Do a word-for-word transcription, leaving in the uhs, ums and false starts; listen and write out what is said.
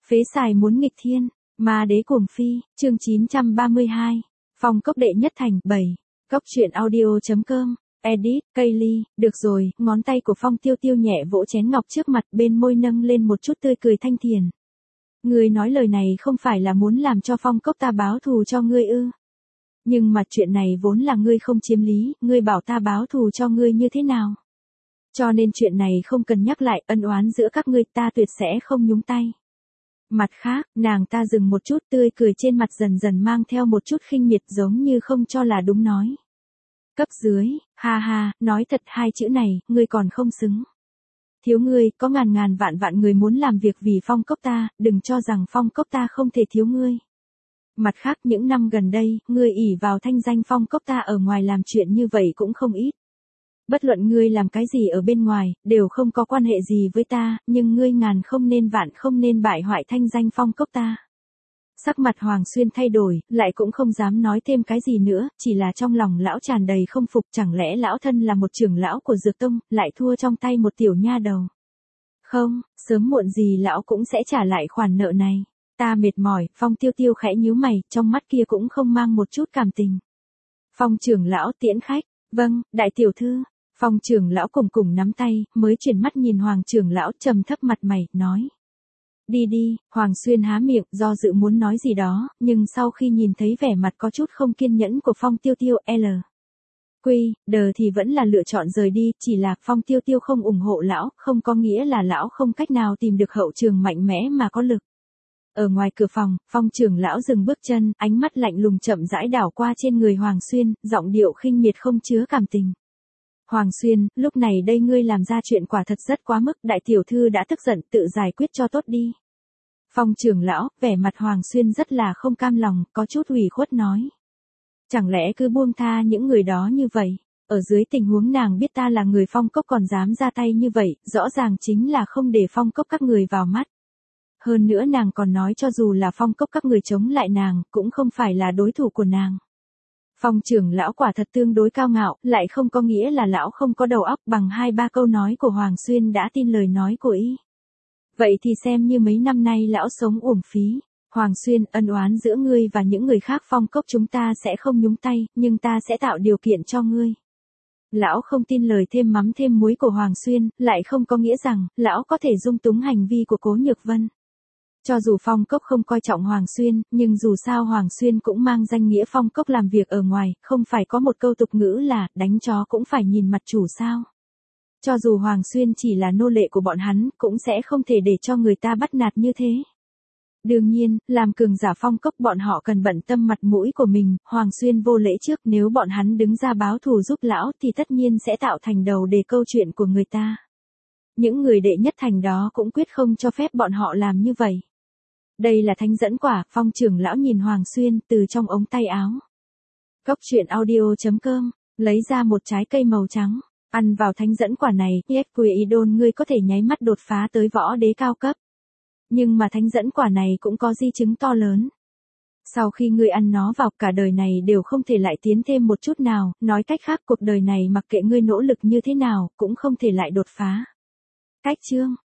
Phế xài muốn nghịch thiên, ma đế cuồng phi, chương chín trăm ba mươi hai. Phong cốc đệ nhất thành, bảy. Cốc truyện audio.com, edit, Kaylee, được rồi, ngón tay của Phong Tiêu Tiêu nhẹ vỗ chén ngọc trước mặt, bên môi nâng lên một chút tươi cười thanh thiền. Ngươi nói lời này không phải là muốn làm cho Phong cốc ta báo thù cho ngươi ư? Nhưng mà chuyện này vốn là ngươi không chiếm lý, ngươi bảo ta báo thù cho ngươi như thế nào? Cho nên chuyện này không cần nhắc lại, ân oán giữa các ngươi ta tuyệt sẽ không nhúng tay. Mặt khác, nàng ta dừng một chút, tươi cười trên mặt dần dần mang theo một chút khinh miệt, giống như không cho là đúng nói. Cấp dưới, ha ha, nói thật hai chữ này, ngươi còn không xứng. Thiếu ngươi, có ngàn ngàn vạn vạn người muốn làm việc vì Phong cốc ta, đừng cho rằng Phong cốc ta không thể thiếu ngươi. Mặt khác, những năm gần đây, ngươi ỷ vào thanh danh Phong cốc ta ở ngoài làm chuyện như vậy cũng không ít. Bất luận ngươi làm cái gì ở bên ngoài, đều không có quan hệ gì với ta, nhưng ngươi ngàn không nên vạn không nên bại hoại thanh danh Phong cốc ta. Sắc mặt Hoàng Xuyên thay đổi, lại cũng không dám nói thêm cái gì nữa, chỉ là trong lòng lão tràn đầy không phục, chẳng lẽ lão thân là một trưởng lão của Dược Tông, lại thua trong tay một tiểu nha đầu. Không, sớm muộn gì lão cũng sẽ trả lại khoản nợ này. Ta mệt mỏi, Phong Tiêu Tiêu khẽ nhíu mày, trong mắt kia cũng không mang một chút cảm tình. Phong trưởng lão tiễn khách, vâng, đại tiểu thư. Phong trưởng lão cùng cùng nắm tay, mới chuyển mắt nhìn Hoàng trưởng lão trầm thấp mặt mày, nói. Đi đi, Hoàng Xuyên há miệng, do dự muốn nói gì đó, nhưng sau khi nhìn thấy vẻ mặt có chút không kiên nhẫn của Phong Tiêu Tiêu, L. Quy, đờ thì vẫn là lựa chọn rời đi, chỉ là Phong Tiêu Tiêu không ủng hộ lão, không có nghĩa là lão không cách nào tìm được hậu trường mạnh mẽ mà có lực. Ở ngoài cửa phòng, Phong trưởng lão dừng bước chân, ánh mắt lạnh lùng chậm rãi đảo qua trên người Hoàng Xuyên, giọng điệu khinh miệt không chứa cảm tình. Hoàng Xuyên, lúc này đây ngươi làm ra chuyện quả thật rất quá mức, đại tiểu thư đã tức giận, tự giải quyết cho tốt đi. Phong trưởng lão, vẻ mặt Hoàng Xuyên rất là không cam lòng, có chút ủy khuất nói. Chẳng lẽ cứ buông tha những người đó như vậy? Ở dưới tình huống nàng biết ta là người Phong cốc còn dám ra tay như vậy, rõ ràng chính là không để Phong cốc các người vào mắt. Hơn nữa nàng còn nói cho dù là Phong cốc các người chống lại nàng, cũng không phải là đối thủ của nàng. Phong trưởng lão quả thật tương đối cao ngạo, lại không có nghĩa là lão không có đầu óc, bằng hai ba câu nói của Hoàng Xuyên đã tin lời nói của y. Vậy thì xem như mấy năm nay lão sống uổng phí. Hoàng Xuyên, ân oán giữa ngươi và những người khác Phong cốc chúng ta sẽ không nhúng tay, nhưng ta sẽ tạo điều kiện cho ngươi. Lão không tin lời thêm mắm thêm muối của Hoàng Xuyên, lại không có nghĩa rằng, lão có thể dung túng hành vi của Cố Nhược Vân. Cho dù Phong cốc không coi trọng Hoàng Xuyên, nhưng dù sao Hoàng Xuyên cũng mang danh nghĩa Phong cốc làm việc ở ngoài, không phải có một câu tục ngữ là, đánh chó cũng phải nhìn mặt chủ sao. Cho dù Hoàng Xuyên chỉ là nô lệ của bọn hắn, cũng sẽ không thể để cho người ta bắt nạt như thế. Đương nhiên, làm cường giả Phong cốc bọn họ cần bận tâm mặt mũi của mình, Hoàng Xuyên vô lễ trước, nếu bọn hắn đứng ra báo thù giúp lão thì tất nhiên sẽ tạo thành đầu đề câu chuyện của người ta. Những người đệ nhất thành đó cũng quyết không cho phép bọn họ làm như vậy. Đây là thánh dẫn quả, Phong trưởng lão nhìn Hoàng Xuyên từ trong ống tay áo. Cốc truyện audio.com, lấy ra một trái cây màu trắng, ăn vào thánh dẫn quả này, Yes Quỷ Idol ngươi có thể nháy mắt đột phá tới võ đế cao cấp. Nhưng mà thánh dẫn quả này cũng có di chứng to lớn. Sau khi ngươi ăn nó vào, cả đời này đều không thể lại tiến thêm một chút nào, nói cách khác cuộc đời này mặc kệ ngươi nỗ lực như thế nào, cũng không thể lại đột phá. Cách chương